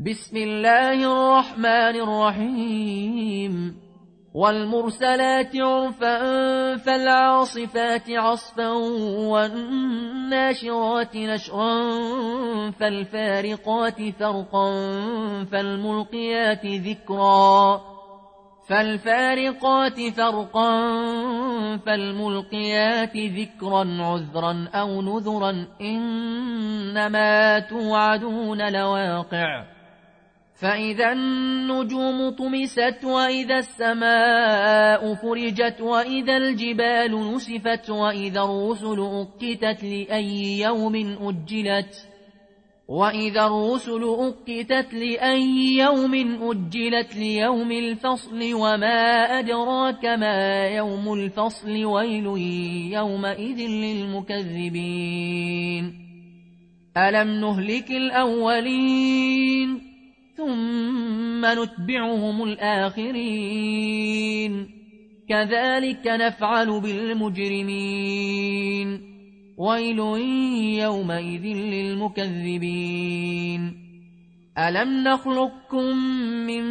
بسم الله الرحمن الرحيم والمرسلات عرفا فالعاصفات عصفا والناشرات نشرا فالفارقات فرقا فالملقيات ذكرا عذرا أو نذرا إنما توعدون لواقع فإذا النجوم طمست وإذا السماء فرجت وإذا الجبال نسفت وإذا الرسل أقتت لأي يوم أجلت ليوم الفصل وما أدراك ما يوم الفصل ويل يومئذ للمكذبين ألم نهلك الأولين ثم نتبعهم الآخرين كذلك نفعل بالمجرمين ويل يومئذ للمكذبين ألم نخلقكم من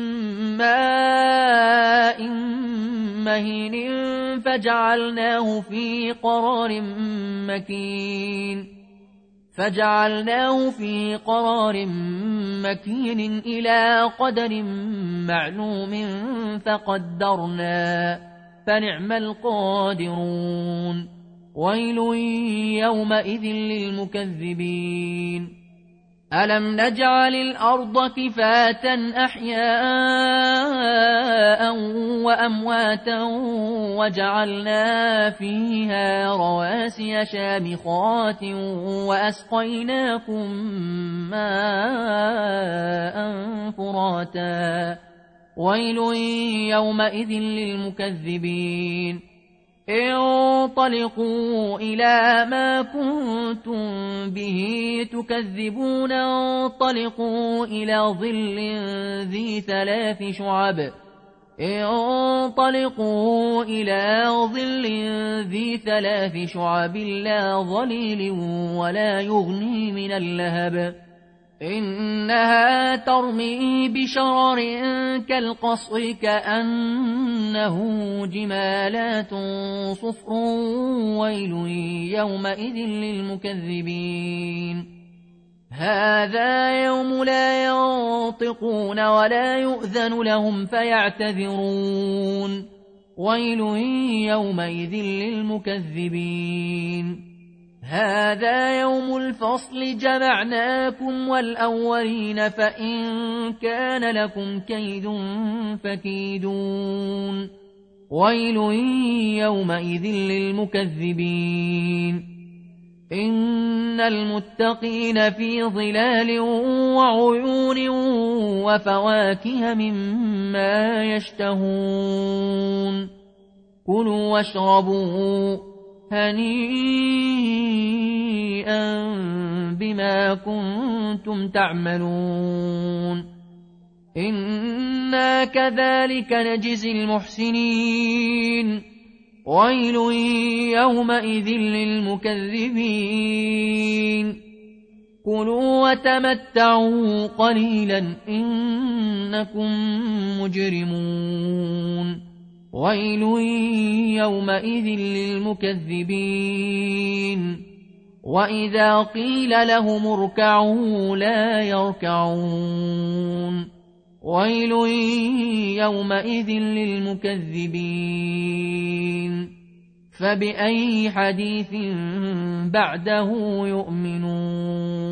ماء مهين فجعلناه في قرار مكين إلى قدر معلوم فقدرنا فنعم القادرون ويل يومئذ للمكذبين ألم نجعل الأرض كفاة أحياء وأمواتا وجعلنا فيها رواسي شامخات وأسقيناكم ماء فراتا ويل يومئذ للمكذبين انطلقوا إلى ما كنتم به تكذبون انطلقوا إلى ظل ذي ثلاث شعب لا ظليل ولا يغني من اللهب إنها ترمي بشرر كالقصر كأنه جمالات صفر ويل يومئذ للمكذبين هذا يوم لا ينطقون ولا يؤذن لهم فيعتذرون ويل يومئذ للمكذبين هذا يوم الفصل جمعناكم والأولين فإن كان لكم كيد فكيدون ويل يومئذ للمكذبين إن المتقين في ظلال وعيون وفواكه مما يشتهون كلوا واشربوا هنيئا بما كنتم تعملون إنا كذلك نجزي المحسنين ويل يومئذ للمكذبين كلوا وتمتعوا قليلا إنكم مجرمون ويل يومئذ للمكذبين وإذا قيل لهم اركعوا لا يركعون ويل يومئذ للمكذبين فبأي حديث بعده يؤمنون